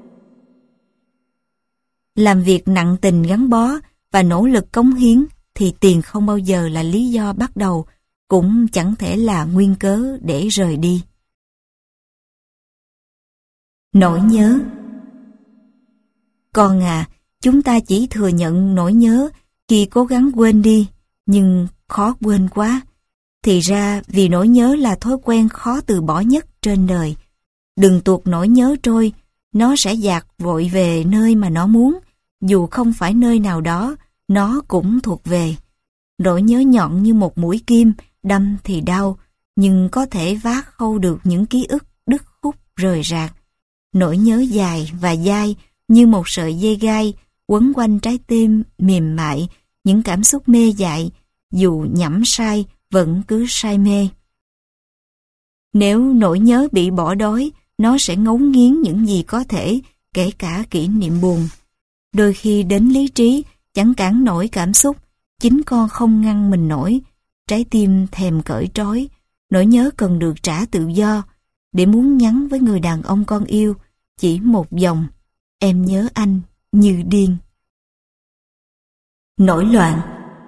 Làm việc nặng tình gắn bó và nỗ lực cống hiến thì tiền không bao giờ là lý do bắt đầu, cũng chẳng thể là nguyên cớ để rời đi. Nỗi nhớ. Con à, chúng ta chỉ thừa nhận nỗi nhớ khi cố gắng quên đi, nhưng khó quên quá. Thì ra vì nỗi nhớ là thói quen khó từ bỏ nhất trên đời. Đừng tuột nỗi nhớ trôi, nó sẽ dạt vội về nơi mà nó muốn, dù không phải nơi nào đó, nó cũng thuộc về. Nỗi nhớ nhọn như một mũi kim, đâm thì đau, nhưng có thể vác khâu được những ký ức đứt khúc rời rạc. Nỗi nhớ dài và dai như một sợi dây gai quấn quanh trái tim mềm mại, những cảm xúc mê dại, dù nhẩm sai vẫn cứ say mê. Nếu nỗi nhớ bị bỏ đói, nó sẽ ngấu nghiến những gì có thể, kể cả kỷ niệm buồn. Đôi khi đến lý trí chẳng cản nổi cảm xúc, chính con không ngăn mình nổi, trái tim thèm cởi trói, nỗi nhớ cần được trả tự do, để muốn nhắn với người đàn ông con yêu chỉ một dòng: em nhớ anh như điên. Nổi loạn.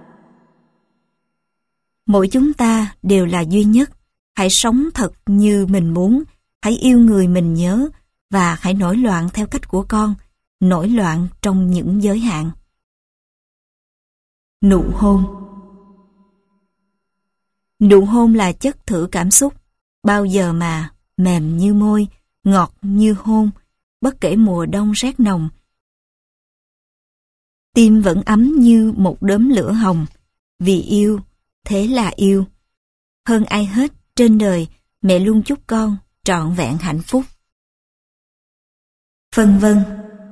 Mỗi chúng ta đều là duy nhất. Hãy sống thật như mình muốn, hãy yêu người mình nhớ và hãy nổi loạn theo cách của con, nổi loạn trong những giới hạn. Nụ hôn. Nụ hôn là chất thử cảm xúc, bao giờ mà mềm như môi, ngọt như hôn, bất kể mùa đông rét nồng. Tim vẫn ấm như một đốm lửa hồng, vì yêu, thế là yêu. Hơn ai hết trên đời, mẹ luôn chúc con trọn vẹn hạnh phúc. Phân vân.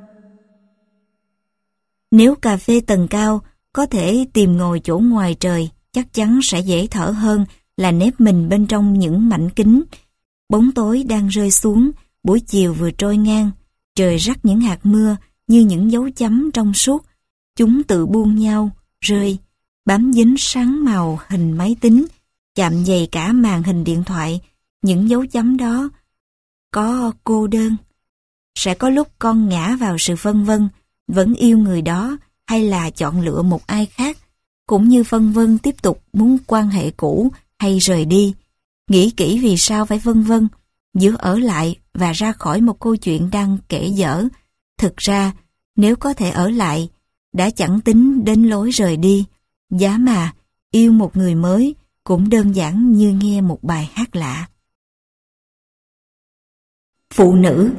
Nếu cà phê tầng cao có thể tìm ngồi chỗ ngoài trời, chắc chắn sẽ dễ thở hơn là nép mình bên trong những mảnh kính. Bóng tối đang rơi xuống, buổi chiều vừa trôi ngang, trời rắc những hạt mưa như những dấu chấm trong suốt. Chúng tự buông nhau, rơi, bám dính sáng màu hình máy tính, chạm dày cả màn hình điện thoại. Những dấu chấm đó có cô đơn. Sẽ có lúc con ngã vào sự phân vân, vẫn yêu người đó hay là chọn lựa một ai khác, cũng như phân vân tiếp tục muốn quan hệ cũ hay rời đi. Nghĩ kỹ vì sao phải phân vân giữa ở lại và ra khỏi một câu chuyện đang kể dở. Thực ra, nếu có thể ở lại, đã chẳng tính đến lối rời đi. Giá mà, yêu một người mới cũng đơn giản như nghe một bài hát lạ. Phụ nữ.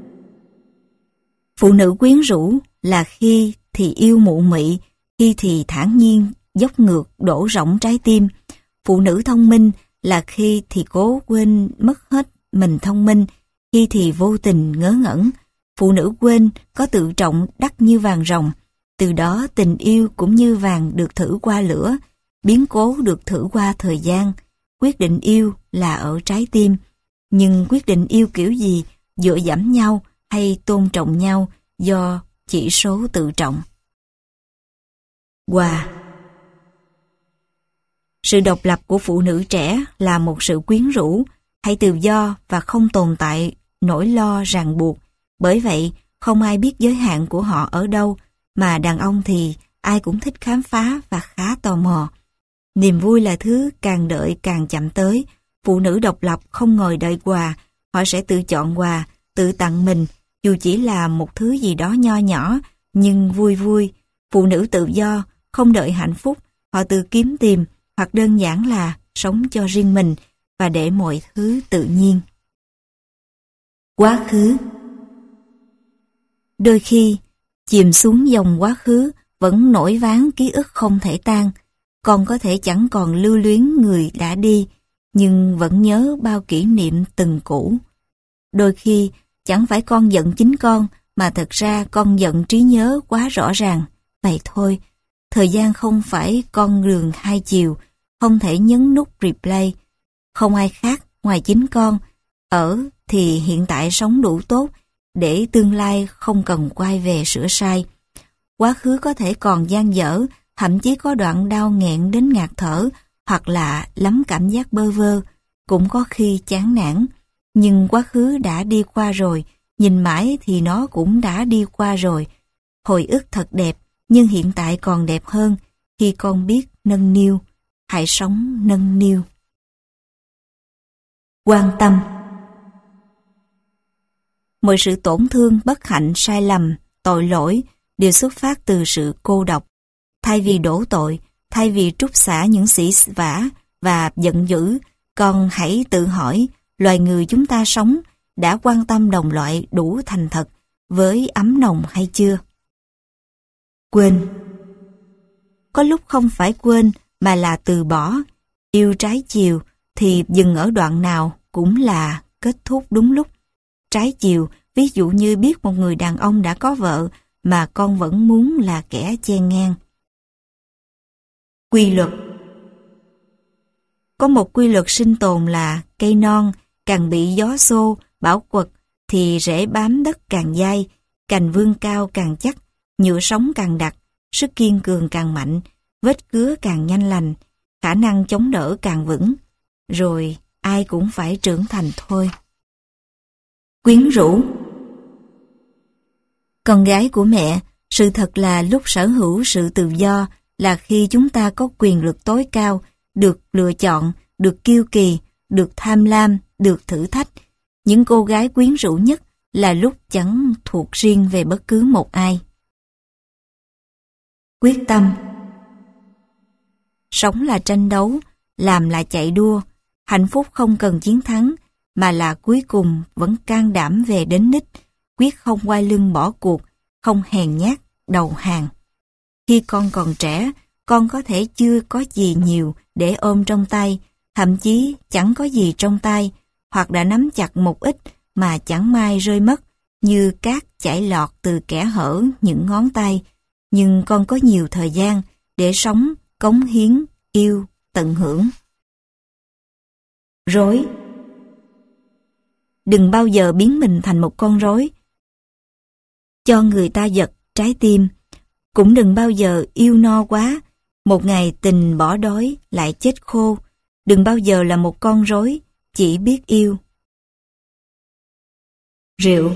Phụ nữ quyến rũ là khi thì yêu mụ mị, khi thì thản nhiên, dốc ngược, đổ rỗng trái tim. Phụ nữ thông minh là khi thì cố quên mất hết mình thông minh, khi thì vô tình ngớ ngẩn. Phụ nữ quên có tự trọng đắt như vàng ròng. Từ đó tình yêu cũng như vàng được thử qua lửa, biến cố được thử qua thời gian. Quyết định yêu là ở trái tim, nhưng quyết định yêu kiểu gì, dựa dẫm nhau hay tôn trọng nhau do chỉ số tự trọng. Quà. Sự độc lập của phụ nữ trẻ là một sự quyến rũ, hay tự do và không tồn tại nỗi lo ràng buộc. Bởi vậy, không ai biết giới hạn của họ ở đâu, mà đàn ông thì ai cũng thích khám phá và khá tò mò. Niềm vui là thứ càng đợi càng chậm tới. Phụ nữ độc lập không ngồi đợi quà, họ sẽ tự chọn quà, tự tặng mình, dù chỉ là một thứ gì đó nho nhỏ, nhưng vui vui. Phụ nữ tự do, không đợi hạnh phúc, họ tự kiếm tìm, hoặc đơn giản là sống cho riêng mình và để mọi thứ tự nhiên. Quá khứ. Đôi khi, chìm xuống dòng quá khứ vẫn nổi váng ký ức không thể tan. Con có thể chẳng còn lưu luyến người đã đi, nhưng vẫn nhớ bao kỷ niệm từng cũ. Đôi khi, chẳng phải con giận chính con, mà thật ra con giận trí nhớ quá rõ ràng. Vậy thôi, thời gian không phải con đường hai chiều, không thể nhấn nút replay. Không ai khác ngoài chính con, ở thì hiện tại sống đủ tốt, để tương lai không cần quay về sửa sai. Quá khứ có thể còn dang dở, thậm chí có đoạn đau nghẹn đến ngạt thở, hoặc là lắm cảm giác bơ vơ, cũng có khi chán nản. Nhưng quá khứ đã đi qua rồi, nhìn mãi thì nó cũng đã đi qua rồi. Hồi ức thật đẹp, nhưng hiện tại còn đẹp hơn khi con biết nâng niu. Hãy sống nâng niu. Quan tâm. Mọi sự tổn thương, bất hạnh, sai lầm, tội lỗi đều xuất phát từ sự cô độc. Thay vì đổ tội, thay vì trút xả những sĩ vã và giận dữ, con hãy tự hỏi, loài người chúng ta sống đã quan tâm đồng loại đủ thành thật với ấm nồng hay chưa? Quên. Có lúc không phải quên mà là từ bỏ. Yêu trái chiều thì dừng ở đoạn nào cũng là kết thúc đúng lúc. Trái chiều, ví dụ như biết một người đàn ông đã có vợ mà con vẫn muốn là kẻ chen ngang. Quy luật. Có một quy luật sinh tồn là cây non càng bị gió xô, bão quật thì rễ bám đất càng dai, cành vươn cao càng chắc, nhựa sống càng đặc, sức kiên cường càng mạnh, vết cứa càng nhanh lành, khả năng chống đỡ càng vững. Rồi ai cũng phải trưởng thành thôi. Quyến rũ. Con gái của mẹ, sự thật là lúc sở hữu sự tự do là khi chúng ta có quyền lực tối cao, được lựa chọn, được kiêu kỳ, được tham lam, được thử thách. Những cô gái quyến rũ nhất là lúc chẳng thuộc riêng về bất cứ một ai. Quyết tâm. Sống là tranh đấu, làm là chạy đua. Hạnh phúc không cần chiến thắng, mà là cuối cùng vẫn can đảm về đến đích, quyết không quay lưng bỏ cuộc, không hèn nhát, đầu hàng. Khi con còn trẻ, con có thể chưa có gì nhiều để ôm trong tay, thậm chí chẳng có gì trong tay, hoặc đã nắm chặt một ít mà chẳng may rơi mất, như cát chảy lọt từ kẽ hở những ngón tay. Nhưng con có nhiều thời gian để sống, cống hiến, yêu, tận hưởng. Rối. Đừng bao giờ biến mình thành một con rối cho người ta giật trái tim. Cũng đừng bao giờ yêu no quá, một ngày tình bỏ đói lại chết khô. Đừng bao giờ là một con rối chỉ biết yêu. Rượu.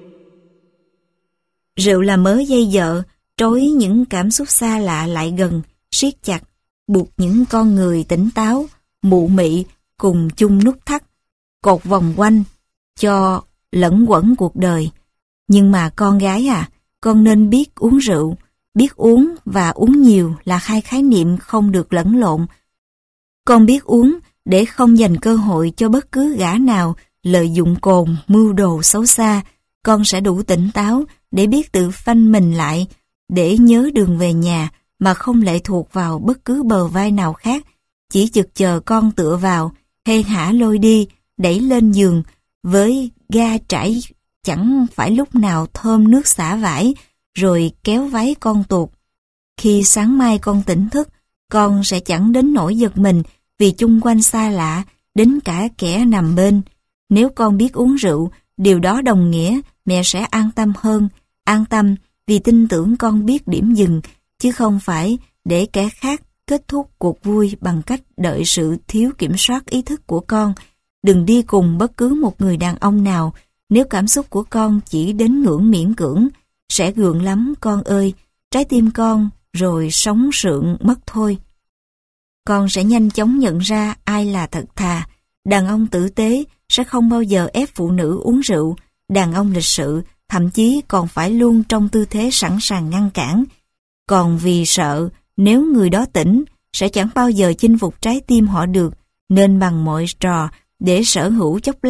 Rượu là mớ dây dợ, trói những cảm xúc xa lạ lại gần, siết chặt, buộc những con người tỉnh táo, mụ mị cùng chung nút thắt, cột vòng quanh, cho lẫn quẩn cuộc đời. Nhưng mà con gái à, con nên biết uống rượu. Biết uống và uống nhiều là hai khái niệm không được lẫn lộn. Con biết uống để không dành cơ hội cho bất cứ gã nào lợi dụng cồn, mưu đồ xấu xa. Con sẽ đủ tỉnh táo để biết tự phanh mình lại, để nhớ đường về nhà mà không lệ thuộc vào bất cứ bờ vai nào khác. Chỉ chực chờ con tựa vào, hê hả lôi đi, đẩy lên giường, với ga trải chẳng phải lúc nào thơm nước xả vải, rồi kéo váy con tuột. Khi sáng mai con tỉnh thức, con sẽ chẳng đến nỗi giật mình vì chung quanh xa lạ, đến cả kẻ nằm bên. Nếu con biết uống rượu, điều đó đồng nghĩa mẹ sẽ an tâm hơn, an tâm vì tin tưởng con biết điểm dừng, chứ không phải để kẻ khác kết thúc cuộc vui bằng cách đợi sự thiếu kiểm soát ý thức của con. Đừng đi cùng bất cứ một người đàn ông nào nếu cảm xúc của con chỉ đến ngưỡng miễn cưỡng. Sẽ gượng lắm con ơi, trái tim con rồi sống sượng mất thôi. Con sẽ nhanh chóng nhận ra ai là thật thà. Đàn ông tử tế sẽ không bao giờ ép phụ nữ uống rượu. Đàn ông lịch sự thậm chí còn phải luôn trong tư thế sẵn sàng ngăn cản. Còn vì sợ nếu người đó tỉnh sẽ chẳng bao giờ chinh phục trái tim họ được, nên bằng mọi trò để sở hữu chốc lát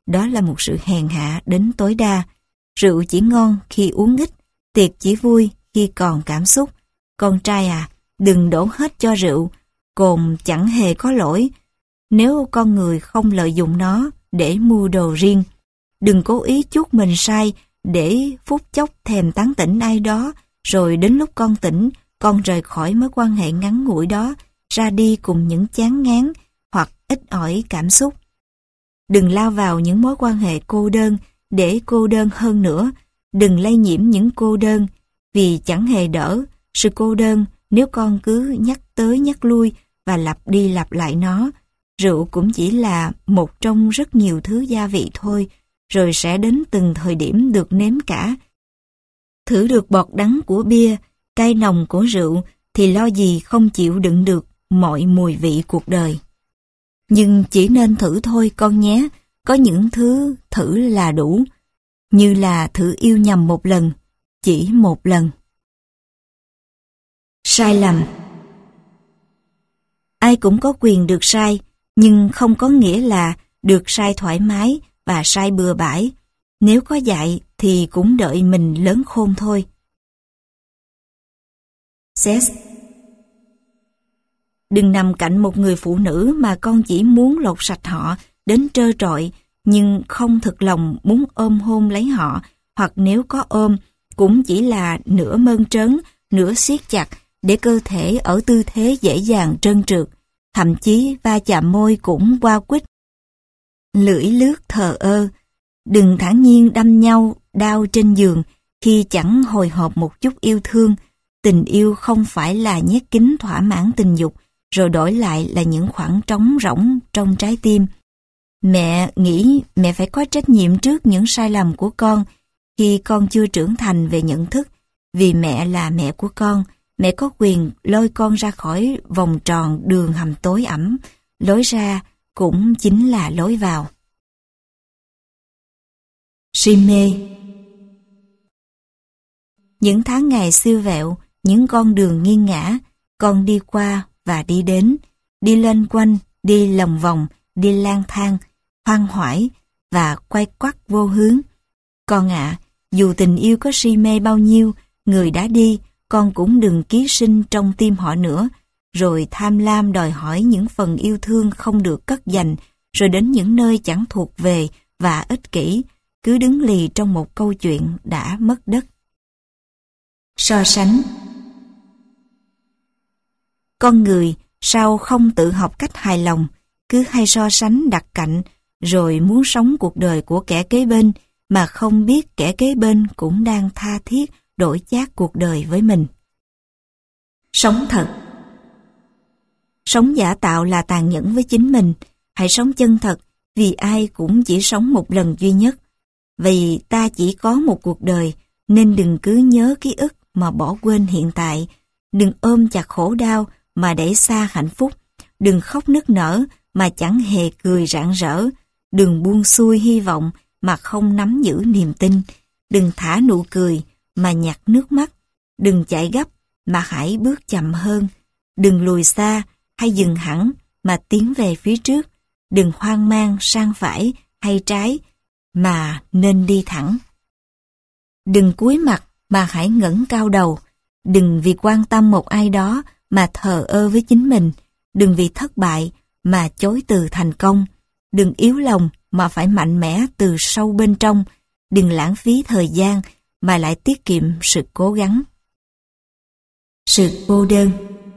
đó là một sự hèn hạ đến tối đa. Rượu chỉ ngon khi uống ít, tiệc chỉ vui khi còn cảm xúc. Con trai à, đừng đổ hết cho rượu, cồn chẳng hề có lỗi. Nếu con người không lợi dụng nó để mua đồ riêng, đừng cố ý chuốc mình sai để phút chốc thèm tán tỉnh ai đó, rồi đến lúc con tỉnh, con rời khỏi mối quan hệ ngắn ngủi đó, ra đi cùng những chán ngán hoặc ít ỏi cảm xúc. Đừng lao vào những mối quan hệ cô đơn để cô đơn hơn nữa. Đừng lây nhiễm những cô đơn, vì chẳng hề đỡ sự cô đơn nếu con cứ nhắc tới nhắc lui và lặp đi lặp lại nó. Rượu cũng chỉ là một trong rất nhiều thứ gia vị thôi, rồi sẽ đến từng thời điểm được nếm cả. Thử được bọt đắng của bia, cay nồng của rượu, thì lo gì không chịu đựng được mọi mùi vị cuộc đời. Nhưng chỉ nên thử thôi con nhé, có những thứ thử là đủ, như là thử yêu nhầm một lần, chỉ một lần. Sai lầm. Ai cũng có quyền được sai, nhưng không có nghĩa là được sai thoải mái và sai bừa bãi. Nếu có dạy thì cũng đợi mình lớn khôn thôi. Seth. Đừng nằm cạnh một người phụ nữ mà con chỉ muốn lột sạch họ đến trơ trọi, nhưng không thực lòng muốn ôm hôn lấy họ, hoặc nếu có ôm, cũng chỉ là nửa mơn trớn, nửa siết chặt, để cơ thể ở tư thế dễ dàng trơn trượt, thậm chí va chạm môi cũng qua quýt. Lưỡi lướt thờ ơ, đừng thản nhiên đâm nhau đau trên giường khi chẳng hồi hộp một chút yêu thương. Tình yêu không phải là nhét kín thỏa mãn tình dục, rồi đổi lại là những khoảng trống rỗng trong trái tim. Mẹ nghĩ mẹ phải có trách nhiệm trước những sai lầm của con khi con chưa trưởng thành về nhận thức. Vì mẹ là mẹ của con, mẹ có quyền lôi con ra khỏi vòng tròn đường hầm tối ẩm. Lối ra cũng chính là lối vào. Si mê. Những tháng ngày siêu vẹo, những con đường nghiêng ngã, con đi qua và đi đến, đi lên quanh, đi lòng vòng, đi lang thang, hoang hoải và quay quắt vô hướng. Con ạ, dù tình yêu có si mê bao nhiêu, người đã đi, con cũng đừng ký sinh trong tim họ nữa, rồi tham lam đòi hỏi những phần yêu thương không được cất dành, rồi đến những nơi chẳng thuộc về và ích kỷ, cứ đứng lì trong một câu chuyện đã mất đất. So sánh. Con người sao không tự học cách hài lòng, cứ hay so sánh đặt cạnh, rồi muốn sống cuộc đời của kẻ kế bên, mà không biết kẻ kế bên cũng đang tha thiết đổi chác cuộc đời với mình. Sống thật. Sống giả tạo là tàn nhẫn với chính mình. Hãy sống chân thật, vì ai cũng chỉ sống một lần duy nhất. Vì ta chỉ có một cuộc đời, nên đừng cứ nhớ ký ức mà bỏ quên hiện tại. Đừng ôm chặt khổ đau mà đẩy xa hạnh phúc. Đừng khóc nức nở mà chẳng hề cười rạng rỡ. Đừng buông xuôi hy vọng mà không nắm giữ niềm tin. Đừng thả nụ cười mà nhặt nước mắt. Đừng chạy gấp mà hãy bước chậm hơn. Đừng lùi xa hay dừng hẳn mà tiến về phía trước. Đừng hoang mang sang phải hay trái mà nên đi thẳng. Đừng cúi mặt mà hãy ngẩng cao đầu. Đừng vì quan tâm một ai đó mà thờ ơ với chính mình. Đừng vì thất bại mà chối từ thành công. Đừng yếu lòng mà phải mạnh mẽ từ sâu bên trong. Đừng lãng phí thời gian mà lại tiết kiệm sự cố gắng. Sự cô đơn.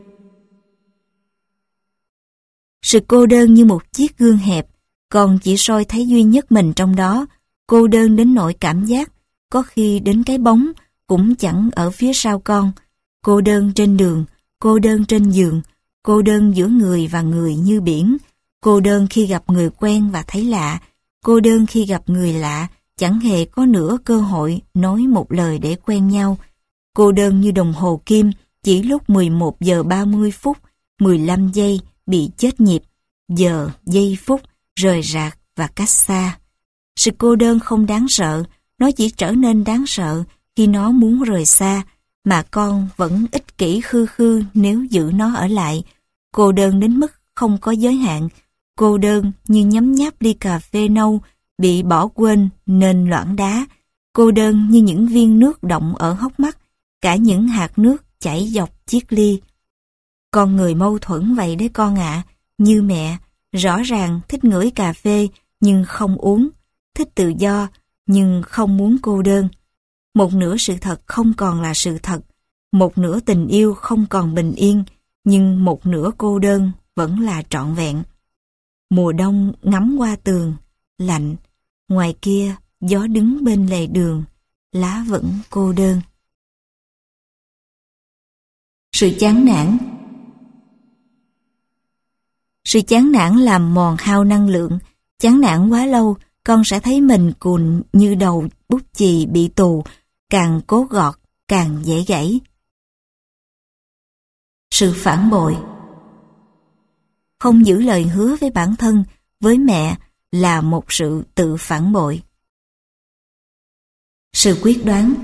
Sự cô đơn như một chiếc gương hẹp, còn chỉ soi thấy duy nhất mình trong đó. Cô đơn đến nỗi cảm giác, có khi đến cái bóng cũng chẳng ở phía sau con. Cô đơn trên đường, cô đơn trên giường, cô đơn giữa người và người như biển. Cô đơn khi gặp người quen và thấy lạ, cô đơn khi gặp người lạ, chẳng hề có nửa cơ hội nói một lời để quen nhau. Cô đơn như đồng hồ kim, chỉ lúc mười một giờ ba mươi phút, mười lăm giây bị chết nhịp, giờ, giây phút, rời rạc và cách xa. Sự cô đơn không đáng sợ, nó chỉ trở nên đáng sợ khi nó muốn rời xa, mà con vẫn ích kỷ khư khư nếu giữ nó ở lại. Cô đơn đến mức không có giới hạn, cô đơn như nhấm nháp ly cà phê nâu bị bỏ quên nên loãng đá, cô đơn như những viên nước đọng ở hốc mắt, cả những hạt nước chảy dọc chiếc ly. Con người mâu thuẫn vậy đấy con ạ, như mẹ, rõ ràng thích ngửi cà phê nhưng không uống, thích tự do nhưng không muốn cô đơn. Một nửa sự thật không còn là sự thật, một nửa tình yêu không còn bình yên, nhưng một nửa cô đơn vẫn là trọn vẹn. Mùa đông ngắm qua tường, lạnh, ngoài kia gió đứng bên lề đường, lá vẫn cô đơn. Sự chán nản. Sự chán nản làm mòn hao năng lượng. Chán nản quá lâu, con sẽ thấy mình cùn như đầu bút chì bị tù, càng cố gọt, càng dễ gãy. Sự phản bội. Không giữ lời hứa với bản thân, với mẹ là một sự tự phản bội. Sự quyết đoán.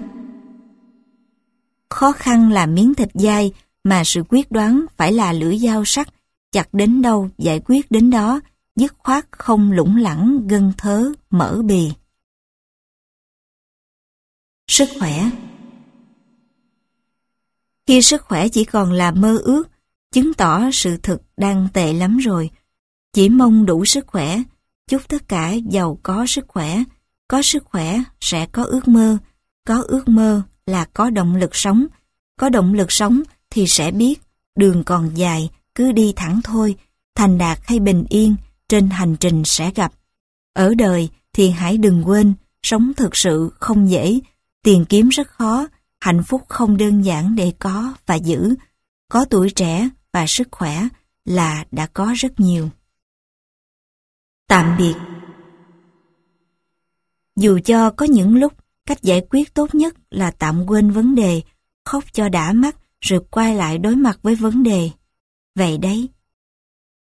Khó khăn là miếng thịt dai, mà sự quyết đoán phải là lưỡi dao sắc, chặt đến đâu giải quyết đến đó, dứt khoát không lủng lẳng gân thớ mỡ bì. Sức khỏe. Khi sức khỏe chỉ còn là mơ ước, chứng tỏ sự thực đang tệ lắm rồi. Chỉ mong đủ sức khỏe, chúc tất cả giàu có sức khỏe. Có sức khỏe sẽ có ước mơ, có ước mơ là có động lực sống. Có động lực sống thì sẽ biết đường còn dài, cứ đi thẳng thôi, thành đạt hay bình yên, trên hành trình sẽ gặp. Ở đời thì hãy đừng quên, sống thực sự không dễ, tiền kiếm rất khó, hạnh phúc không đơn giản để có và giữ. Có tuổi trẻ và sức khỏe là đã có rất nhiều. Tạm biệt. Dù cho có những lúc cách giải quyết tốt nhất là tạm quên vấn đề, khóc cho đã mắt rồi quay lại đối mặt với vấn đề. Vậy đấy,